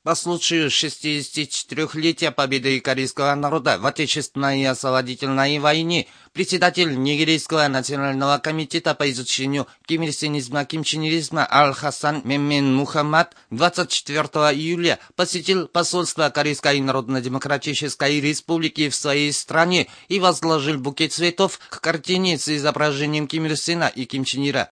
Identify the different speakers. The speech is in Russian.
Speaker 1: По случаю 64-летия победы корейского народа в Отечественной освободительной войне председатель Нигерийского национального комитета по изучению кимирсинизма, кимченеризма Аль-Хасан Меммен Мухаммад 24 июля посетил посольство Корейской Народно-Демократической Республики в своей стране и возложил букет цветов к картине с изображением Ким Ир Сена и Ким Чен Ира.